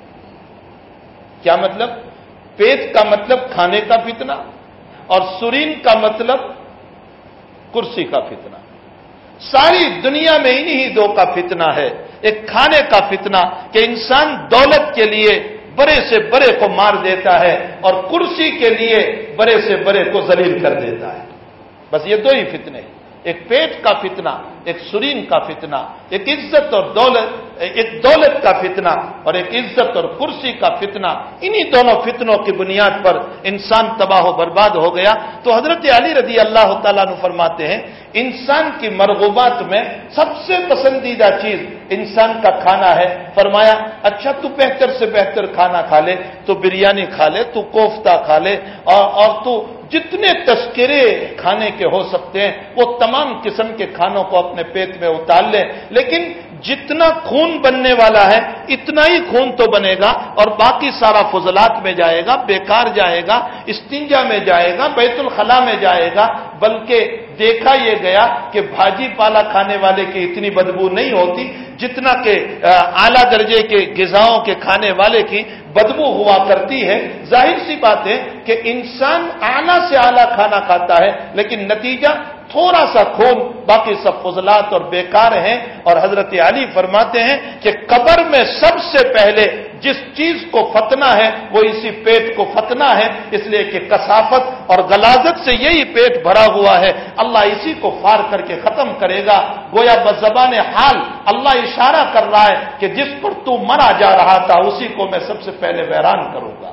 S1: کیا مطلب؟ پیٹ کا مطلب کھانے کا فتنہ, اور سرین کا مطلب کرسی کا فتنہ. ساری دنیا میں انہی 2 کا فتنہ ہے. ایک کھانے کا فتنہ کہ انسان دولت کے لیے بڑے سے بڑے کو مار دیتا ہے, اور کرسی کے لیے بڑے سے بڑے کو ذلیل کر دیتا ہے. بس یہ 2 ہی فتنے ہیں, ایک پیٹ کا فتنہ, ایک سرین کا فتنہ, ایک عزت اور دولت, ایک دولت کا فتنہ اور ایک عزت اور کرسی کا فتنہ. انہی دونوں فتنوں کی بنیاد پر انسان تباہ و برباد ہو گیا. تو حضرت علی رضی اللہ تعالیٰ عنہ فرماتے ہیں انسان کی مرغوبات میں سب سے پسندیدہ چیز انسان کا کھانا ہے. فرمایا اچھا تو بہتر سے بہتر کھانا کھا لے, تو بریانی کھا لے, تو کوفتہ کھا لے, اور تو جتنے تذکرے کھانے کے ہو سکتے ہیں وہ تمام قسم کے کھانوں کو اپنے پیٹ میں اتار لے, لیکن جتنا خون بننے والا ہے اتنا ہی خون تو بنے گا, اور باقی سارا فضلات میں جائے گا, بیکار جائے گا, استنجا میں جائے گا, بیت الخلاء میں جائے گا. بلکہ دیکھا یہ گیا کہ بھاجی پالا کھانے والے کی اتنی بدبو نہیں ہوتی جتنا کہ اعلیٰ درجے کے غذاؤں کے کھانے والے کی بدبو ہوا کرتی ہے. ظاہر سی بات ہے کہ انسان اعلیٰ سے اعلیٰ کھانا کھاتا ہے, لیکن نتیجہ تھوڑا سا خون, باقی سب فضلات اور بیکار ہیں. اور حضرت علی فرماتے ہیں کہ قبر میں سب سے پہلے جس چیز کو فتنا ہے وہ اسی پیٹ کو فتنا ہے, اس لیے کہ کثافت اور غلاظت سے یہی پیٹ بھرا ہوا ہے. اللہ اسی کو فار کر کے ختم کرے گا. گویا بزبان حال اللہ اشارہ کر رہا ہے کہ جس پر تو مرا جا رہا تھا اسی کو میں سب سے پہلے ویران کروں گا.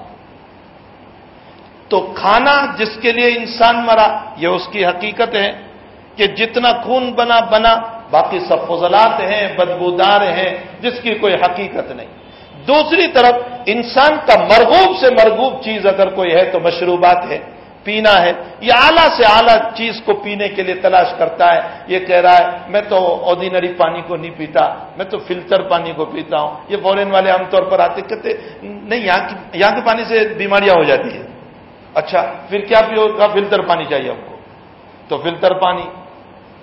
S1: تو کھانا جس کے لیے انسان مرا, یہ اس کی حقیقت ہے کہ جتنا خون بنا, باقی سب فضلات ہیں, بدبودار ہیں, جس کی کوئی حقیقت نہیں. دوسری طرف انسان کا مرغوب سے مرغوب چیز اگر کوئی ہے تو مشروبات ہے, پینا ہے. یہ اعلیٰ سے اعلیٰ چیز کو پینے کے لیے تلاش کرتا ہے. یہ کہہ رہا ہے میں تو آرڈینری پانی کو نہیں پیتا, میں تو فلٹر پانی کو پیتا ہوں. یہ فورن والے عام طور پر آتے کہتے نہیں, یہاں کے پانی سے بیماریاں ہو جاتی ہیں. اچھا پھر کیا پیو گا؟ فلٹر پانی چاہیے ہم کو, تو فلٹر پانی.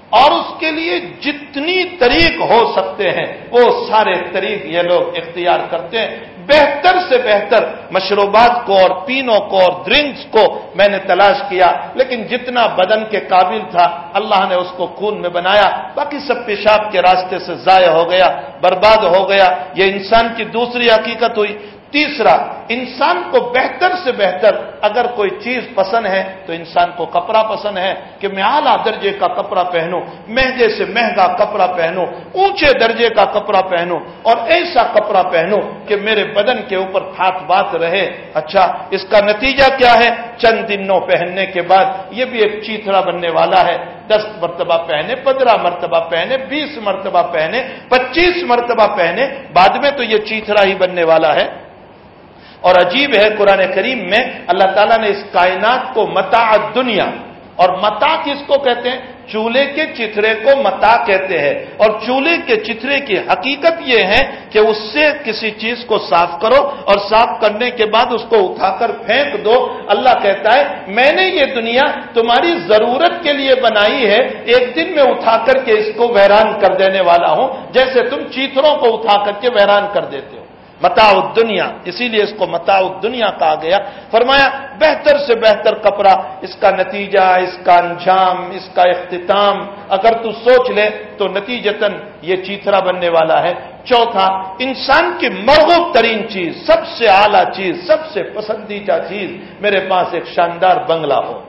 S1: اور اس کے لیے جتنی طریق ہو سکتے ہیں وہ سارے طریق یہ لوگ اختیار کرتے ہیں. بہتر سے بہتر مشروبات کو اور پینوں کو اور ڈرنکس کو میں نے تلاش کیا، لیکن جتنا بدن کے قابل تھا اللہ نے اس کو خون میں بنایا، باقی سب پیشاب کے راستے سے ضائع ہو گیا، برباد ہو گیا. یہ انسان کی دوسری حقیقت ہوئی. تیسرا، انسان کو بہتر سے بہتر اگر کوئی چیز پسند ہے تو انسان کو کپڑا پسند ہے کہ میں اعلیٰ درجے کا کپڑا پہنوں، مہنگے سے مہنگا کپڑا پہنوں، اونچے درجے کا کپڑا پہنوں اور ایسا کپڑا پہنوں کہ میرے بدن کے اوپر ہاتھ بات رہے. اچھا، اس کا نتیجہ کیا ہے؟ چند دنوں پہننے کے بعد یہ بھی ایک چیتھڑا بننے والا ہے. 10 مرتبہ پہنے، 15 مرتبہ پہنے، 20 مرتبہ پہنے، 25 مرتبہ پہنے، بعد میں تو یہ چیتھڑا ہی بننے والا ہے. اور عجیب ہے، قرآن کریم میں اللہ تعالیٰ نے اس کائنات کو متاع الدنیا، اور متاع کس کو کہتے ہیں؟ چولہے کے چتھرے کو متاع کہتے ہیں. اور چولہے کے چتھرے کی حقیقت یہ ہے کہ اس سے کسی چیز کو صاف کرو اور صاف کرنے کے بعد اس کو اٹھا کر پھینک دو. اللہ کہتا ہے میں نے یہ دنیا تمہاری ضرورت کے لیے بنائی ہے، ایک دن میں اٹھا کر کے اس کو ویران کر دینے والا ہوں، جیسے تم چیتھروں کو اٹھا کر کے ویران کر دیتے ہو. متاع الدنیا، اسی لیے اس کو متاع الدنیا کہا گیا. فرمایا بہتر سے بہتر کپڑا، اس کا نتیجہ، اس کا انجام، اس کا اختتام اگر تو سوچ لے تو نتیجتاً یہ چیتھرا بننے والا ہے. چوتھا، انسان کی مرغوب ترین چیز، سب سے اعلیٰ چیز، سب سے پسندیدہ چیز، میرے پاس ایک شاندار بنگلہ ہو،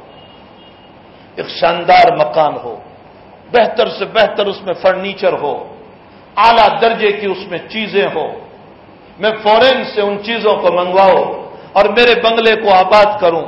S1: ایک شاندار مکان ہو، بہتر سے بہتر اس میں فرنیچر ہو، اعلیٰ درجے کی اس میں چیزیں ہو، میں فورین سے ان چیزوں کو منگواؤں اور میرے بنگلے کو آباد کروں،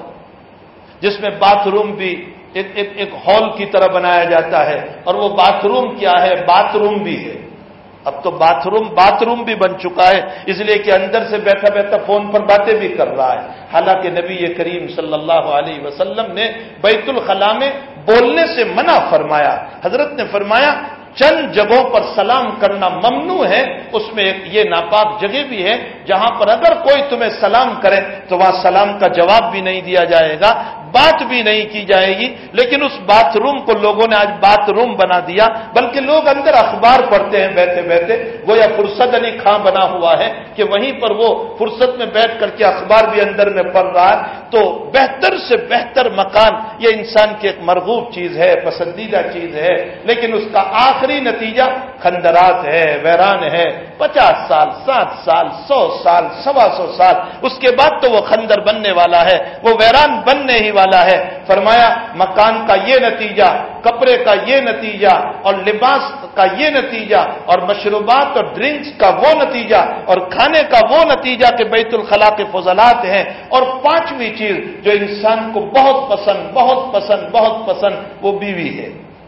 S1: جس میں باتھ روم بھی ایک ہال کی طرح بنایا جاتا ہے. اور وہ باتھ روم کیا ہے؟ باتھ روم بھی ہے. اب تو باتھ روم بھی بن چکا ہے، اس لیے کہ اندر سے بیٹھا بیٹھا فون پر باتیں بھی کر رہا ہے. حالانکہ نبی کریم صلی اللہ علیہ وسلم نے بیت الخلا میں بولنے سے منع فرمایا. حضرت نے فرمایا چند جگہوں پر سلام کرنا ممنوع ہے، اس میں ایک یہ ناپاک جگہ بھی ہے جہاں پر اگر کوئی تمہیں سلام کرے تو وہاں سلام کا جواب بھی نہیں دیا جائے گا، بات بھی نہیں کی جائے گی. لیکن اس باتھ روم کو لوگوں نے آج باتھ روم بنا دیا، بلکہ لوگ اندر اخبار پڑھتے ہیں بیٹھے بیٹھے، گویا فرصت علی خاں بنا ہوا ہے کہ وہیں پر وہ فرصت میں بیٹھ کر کے اخبار بھی اندر میں پڑھ رہا ہے. تو بہتر سے بہتر مکان یہ انسان کی ایک مرغوب چیز ہے، پسندیدہ چیز ہے، لیکن اس کا آخری نتیجہ خندرات ہے، ویران ہے. 50 سال، 60 سال، 100 سال، 125 سال، اس کے بعد تو وہ خندر بننے والا ہے، وہ ویران بننے ہی والا ہے. فرمایا مکان کا یہ نتیجہ، کپڑے کا یہ نتیجہ، اور لباس کا یہ نتیجہ، اور مشروبات اور ڈرنکس کا وہ نتیجہ، اور کھانے کا وہ نتیجہ کہ بیت الخلا کے فضلات ہیں. اور پانچویں چیز جو انسان کو بہت پسند بہت پسند بہت پسند، وہ بیوی ہے،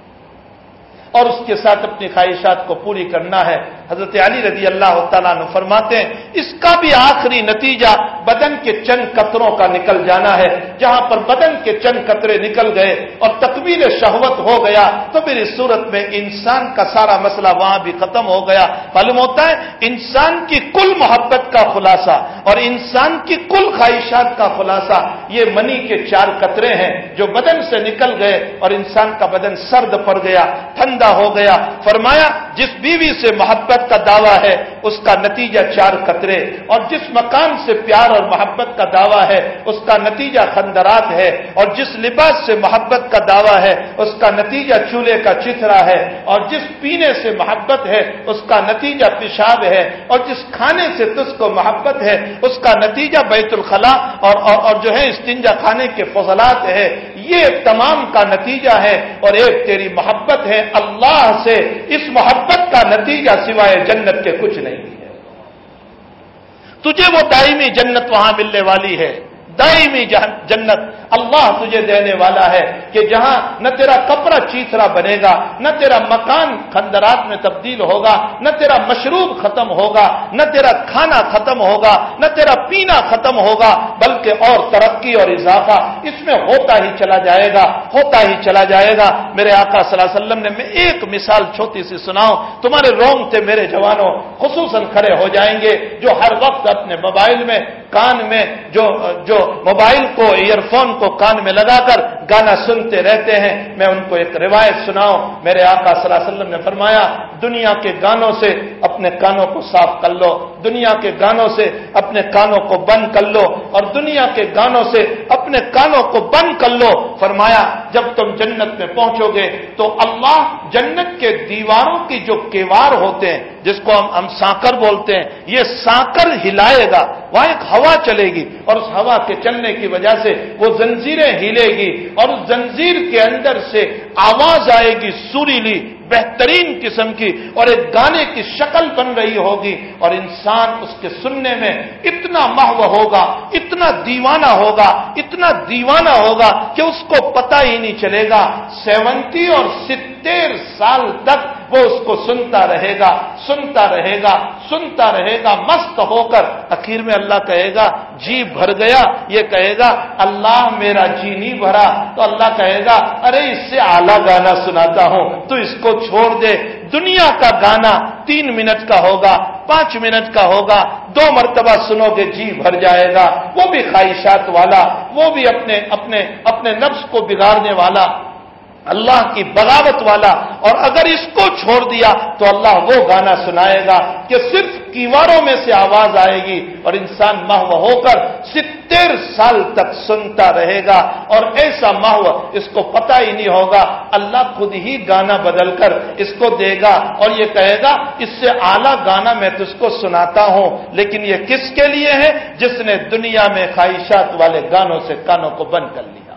S1: اور اس کے ساتھ اپنی خواہشات کو پوری کرنا ہے. حضرت علی رضی اللہ تعالیٰ عنہ فرماتے ہیں اس کا بھی آخری نتیجہ بدن کے چند قطروں کا نکل جانا ہے. جہاں پر بدن کے چند قطرے نکل گئے اور تکمیل شہوت ہو گیا تو پھر اس صورت میں انسان کا سارا مسئلہ وہاں بھی ختم ہو گیا. معلوم ہوتا ہے انسان کی کل محبت کا خلاصہ اور انسان کی کل خواہشات کا خلاصہ یہ منی کے 4 قطرے ہیں جو بدن سے نکل گئے اور انسان کا بدن سرد پڑ گیا، ٹھنڈا ہو گیا. فرمایا جس بیوی سے محبت کا دعویٰ ہے اس کا نتیجہ 4 قطرے، اور جس مکان سے پیار اور محبت کا دعویٰ ہے اس کا نتیجہ خندرات ہے، اور جس لباس سے محبت کا دعویٰ ہے اس کا نتیجہ چولہے کا چتھرا ہے، اور جس پینے سے محبت ہے اس کا نتیجہ پیشاب ہے، اور جس کھانے سے تجھ کو محبت ہے اس کا نتیجہ بیت الخلا اور جو ہے استنجا خانے کے فضلات ہے. یہ تمام کا نتیجہ ہے. اور ایک تیری محبت ہے اللہ سے، اس محبت کا نتیجہ سوائے جنت کے کچھ نہیں ہے. تجھے وہ دائمی جنت وہاں ملنے والی ہے، دائمی جنت اللہ تجھے دینے والا ہے کہ جہاں نہ تیرا کپڑا چیتھرا بنے گا، نہ تیرا مکان خندرات میں تبدیل ہوگا، نہ تیرا مشروب ختم ہوگا، نہ تیرا کھانا ختم ہوگا، نہ تیرا پینا ختم ہوگا، بلکہ اور ترقی اور اضافہ اس میں ہوتا ہی چلا جائے گا، ہوتا ہی چلا جائے گا. میرے آقا صلی اللہ علیہ وسلم نے میں ایک مثال چھوٹی سی سناؤں، تمہارے رونگٹے میرے جوانوں خصوصاً کھڑے ہو جائیں گے جو ہر وقت اپنے موبائل میں کان میں جو موبائل کو ایئر فون کو کان میں لگا کر گانا سنتے رہتے ہیں، میں ان کو ایک روایت سناؤں۔ میرے آقا صلی اللہ علیہ وسلم نے فرمایا، دنیا کے گانوں سے اپنے کانوں کو صاف کر لو، دنیا کے گانوں سے اپنے کانوں کو بند کر لو، اور دنیا کے گانوں سے اپنے کانوں کو بند کر لو۔ فرمایا جب تم جنت میں پہنچو گے تو اللہ جنت کے دیواروں کی جو کیوار ہوتے ہیں، جس کو ہم سانکر بولتے ہیں، یہ سانکر ہلائے گا، وہاں ایک ہوا چلے گی، اور اس ہوا کے چلنے کی وجہ سے وہ زنجیریں ہلے گی، اور اس زنجیر کے اندر سے آواز آئے گی سریلی بہترین قسم کی، اور ایک گانے کی شکل بن رہی ہوگی، اور انسان اس کے سننے میں اتنا محو ہوگا، اتنا دیوانہ ہوگا، اتنا دیوانہ ہوگا کہ اس کو پتہ ہی نہیں چلے گا۔ 70 اور 70 سال تک وہ اس کو سنتا رہے گا، سنتا رہے گا، سنتا رہے گا، مست ہو کر آخر میں اللہ کہے گا جی بھر گیا، یہ کہے گا اللہ میرا جی نہیں بھرا، تو اللہ کہے گا ارے اس سے اعلیٰ گانا سناتا ہوں، تو اس کو چھوڑ دے۔ دنیا کا گانا 3 منٹ کا ہوگا، 5 منٹ کا ہوگا، 2 مرتبہ سنو گے جی بھر جائے گا، وہ بھی خواہشات والا، وہ بھی اپنے نفس کو بگاڑنے والا، اللہ کی بغاوت والا۔ اور اگر اس کو چھوڑ دیا تو اللہ وہ گانا سنائے گا کہ صرف کیواروں میں سے آواز آئے گی، اور انسان محو ہو کر 70 سال تک سنتا رہے گا، اور ایسا محو اس کو پتہ ہی نہیں ہوگا، اللہ خود ہی گانا بدل کر اس کو دے گا، اور یہ کہے گا اس سے اعلیٰ گانا میں تجھ کو سناتا ہوں، لیکن یہ کس کے لیے ہے؟ جس نے دنیا میں خواہشات والے گانوں سے کانوں کو بند کر لیا۔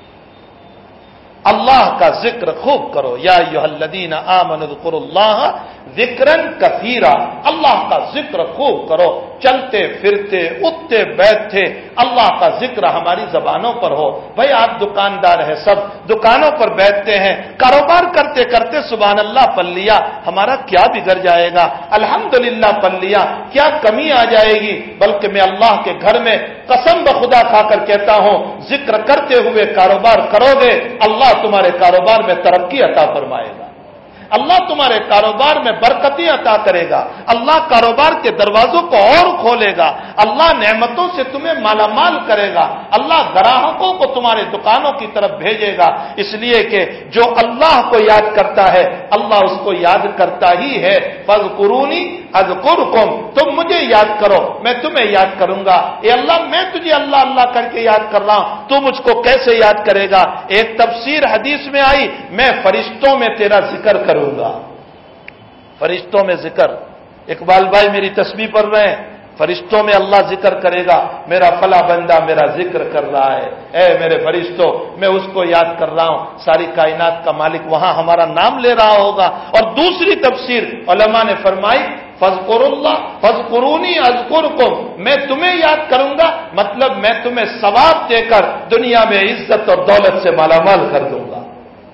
S1: اللہ کا ذکر خوب کرو، یا ایھا الذین آمنوا اذکروا اللہ ذکرا کثیرا، اللہ کا ذکر خوب کرو، چلتے پھرتے اٹھتے بیٹھتے اللہ کا ذکر ہماری زبانوں پر ہو۔ بھائی آپ دکاندار ہیں، سب دکانوں پر بیٹھتے ہیں، کاروبار کرتے کرتے سبحان اللہ پڑھ لیا، ہمارا کیا بگڑ جائے گا؟ الحمدللہ پڑھ لیا، کیا کمی آ جائے گی؟ بلکہ میں اللہ کے گھر میں قسم بخدا کھا کر کہتا ہوں، ذکر کرتے ہوئے کاروبار کرو گے، اللہ تمہارے کاروبار میں ترقی عطا فرمائے گا، اللہ تمہارے کاروبار میں برکتی عطا کرے گا، اللہ کاروبار کے دروازوں کو اور کھولے گا، اللہ نعمتوں سے تمہیں مالا مال کرے گا، اللہ گراہکوں کو تمہارے دکانوں کی طرف بھیجے گا، اس لیے کہ جو اللہ کو یاد کرتا ہے اللہ اس کو یاد کرتا ہی ہے۔ فاذکرونی اذکرکم، تم مجھے یاد کرو میں تمہیں یاد کروں گا۔ اے اللہ میں تجھے اللہ اللہ کر کے یاد کر رہا ہوں، تو مجھ کو کیسے یاد کرے گا؟ ایک تفسیر حدیث میں آئی، میں فرشتوں میں تیرا ذکر کروں گا، فرشتوں میں ذکر۔ اقبال بھائی میری تسبیح پڑھ رہے ہیں، فرشتوں میں اللہ ذکر کرے گا، میرا فلاں بندہ میرا ذکر کر رہا ہے، اے میرے فرشتوں میں اس کو یاد کر رہا ہوں، ساری کائنات کا مالک وہاں ہمارا نام لے رہا ہوگا۔ اور دوسری تفسیر علماء نے فرمائی فاذکروا اللہ فاذکرونی اذکرکم، میں تمہیں یاد کروں گا، مطلب میں تمہیں ثواب دے کر دنیا میں عزت اور دولت سے مالا مال کر دوں گا۔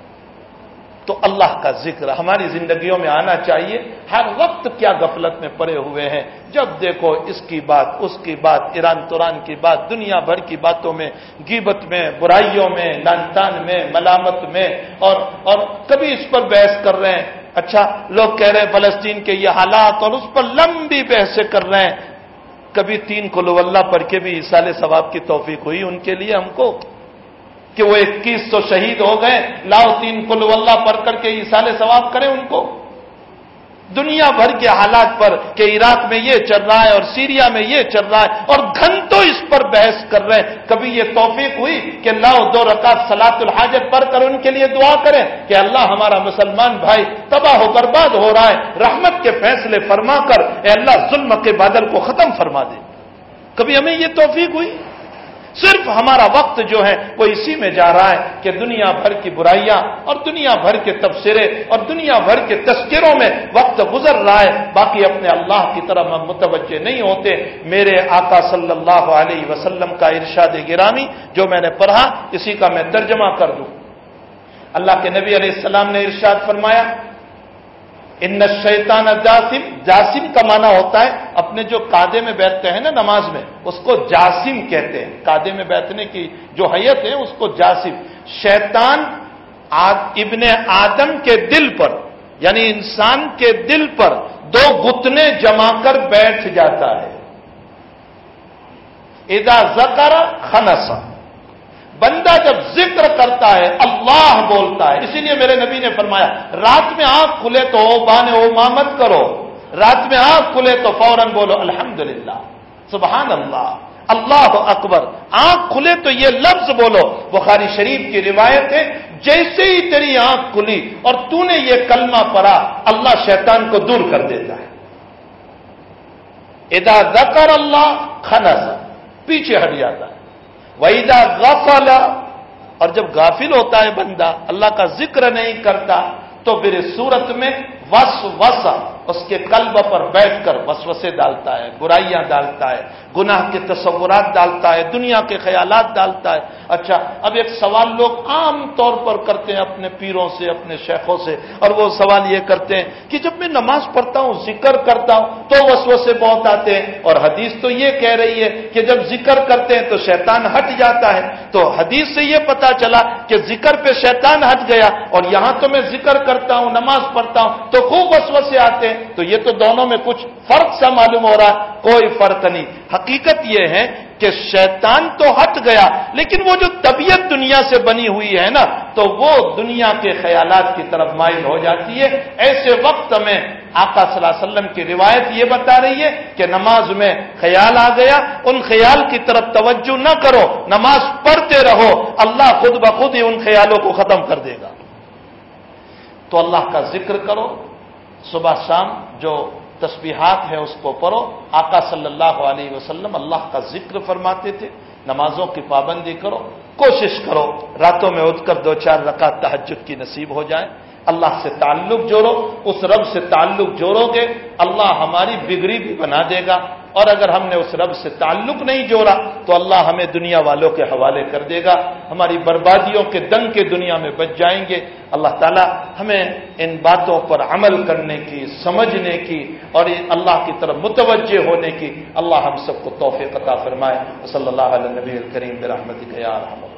S1: تو اللہ کا ذکر ہماری زندگیوں میں آنا چاہیے۔ ہر وقت کیا غفلت میں پڑے ہوئے ہیں، جب دیکھو اس کی بات اس کی بات، ایران توران کی بات، دنیا بھر کی باتوں میں، غیبت میں، برائیوں میں، لعن طعن میں، ملامت میں، اور کبھی اس پر بحث کر رہے ہیں۔ اچھا لوگ کہہ رہے ہیں فلسطین کے یہ حالات، اور اس پر لمبی بحثیں کر رہے ہیں۔ کبھی 3 قل هو اللہ پڑھ کے بھی ایصال ثواب کی توفیق ہوئی ان کے لیے ہم کو کہ وہ 2100 شہید ہو گئے؟ لاؤ 3 قل هو اللہ پڑھ کر کے ایصال ثواب کریں ان کو۔ دنیا بھر کے حالات پر کہ عراق میں یہ چل رہا ہے اور سیریا میں یہ چل رہا ہے، اور گھنٹوں اس پر بحث کر رہے ہیں، کبھی یہ توفیق ہوئی کہ لاؤ 2 رکعت صلاۃ الحاجت پڑھ کر ان کے لیے دعا کریں کہ اللہ ہمارا مسلمان بھائی تباہ و برباد ہو رہا ہے، رحمت کے فیصلے فرما کر اے اللہ ظلم کے بادل کو ختم فرما دے؟ کبھی ہمیں یہ توفیق ہوئی؟ صرف ہمارا وقت جو ہے وہ اسی میں جا رہا ہے کہ دنیا بھر کی برائیاں اور دنیا بھر کے تبصرے اور دنیا بھر کے تذکروں میں وقت گزر رہا ہے، باقی اپنے اللہ کی طرف ہم متوجہ نہیں ہوتے۔ میرے آقا صلی اللہ علیہ وسلم کا ارشاد گرامی جو میں نے پڑھا، اسی کا میں ترجمہ کر دوں۔ اللہ کے نبی علیہ السلام نے ارشاد فرمایا ان الشیطان جاسم، جاسم کا معنی ہوتا ہے اپنے جو قعدے میں بیٹھتے ہیں نا نماز میں، اس کو جاسم کہتے ہیں، قعدے میں بیٹھنے کی جو حیت ہے اس کو جاسم۔ شیطان ابن آدم کے دل پر، یعنی انسان کے دل پر 2 گھٹنے جما کر بیٹھ جاتا ہے، اذا ذکر خنس، بندہ جب ذکر کرتا ہے اللہ بولتا ہے. اسی لیے میرے نبی نے فرمایا رات میں آنکھ کھلے تو بانے او مامت کرو، رات میں آنکھ کھلے تو فوراً بولو الحمدللہ، سبحان اللہ، اللہ اکبر. آنکھ کھلے تو یہ لفظ بولو. بخاری شریف کی روایت ہے جیسے ہی تیری آنکھ کھلی اور تو نے یہ کلمہ پڑھا اللہ شیطان کو دور کر دیتا ہے. اذا ذکر اللہ خنس، پیچھے ہٹ جاتا ہے. وَإِذَا غَفَلَ، اور جب غافل ہوتا ہے بندہ اللہ کا ذکر نہیں کرتا تو پھر اس صورت میں وسوسہ اس کے قلب پر بیٹھ کر وسوسے ڈالتا ہے، برائیاں ڈالتا ہے، گناہ کے تصورات ڈالتا ہے، دنیا کے خیالات ڈالتا ہے. اچھا اب ایک سوال لوگ عام طور پر کرتے ہیں اپنے پیروں سے، اپنے شیخوں سے، اور وہ سوال یہ کرتے ہیں کہ جب میں نماز پڑھتا ہوں ذکر کرتا ہوں تو وسوسے بہت آتے ہیں، اور حدیث تو یہ کہہ رہی ہے کہ جب ذکر کرتے ہیں تو شیطان ہٹ جاتا ہے. تو حدیث سے یہ پتا چلا کہ ذکر پہ شیطان ہٹ گیا، اور یہاں تو میں ذکر کرتا ہوں نماز پڑھتا ہوں تو خوب وسوسے آتے ہیں. تو یہ تو دونوں میں کچھ فرق سا معلوم ہو رہا ہے. کوئی فرق نہیں. حقیقت یہ ہے کہ شیطان تو ہٹ گیا لیکن وہ جو طبیعت دنیا سے بنی ہوئی ہے نا تو وہ دنیا کے خیالات کی طرف مائل ہو جاتی ہے. ایسے وقت میں آقا صلی اللہ علیہ وسلم کی روایت یہ بتا رہی ہے کہ نماز میں خیال آ گیا، ان خیال کی طرف توجہ نہ کرو، نماز پڑھتے رہو، اللہ خود بخود ہی ان خیالوں کو ختم کر دے گا. تو اللہ کا ذکر کرو، صبح شام جو تسبیحات ہے اس کو پڑھو. آقا صلی اللہ علیہ وسلم اللہ کا ذکر فرماتے تھے. نمازوں کی پابندی کرو، کوشش کرو راتوں میں اٹھ کر 2-4 رکعت تہجد کی نصیب ہو جائیں. اللہ سے تعلق جوڑو، اس رب سے تعلق جوڑو گے اللہ ہماری بگڑی بھی بنا دے گا، اور اگر ہم نے اس رب سے تعلق نہیں جوڑا تو اللہ ہمیں دنیا والوں کے حوالے کر دے گا، ہماری بربادیوں کے دنگ کے دنیا میں بچ جائیں گے. اللہ تعالی ہمیں ان باتوں پر عمل کرنے کی، سمجھنے کی اور اللہ کی طرف متوجہ ہونے کی اللہ ہم سب کو توفیق عطا فرمائے. صلی اللہ علیہ نبی الکریم برحمتک یا ارحم الراحمین.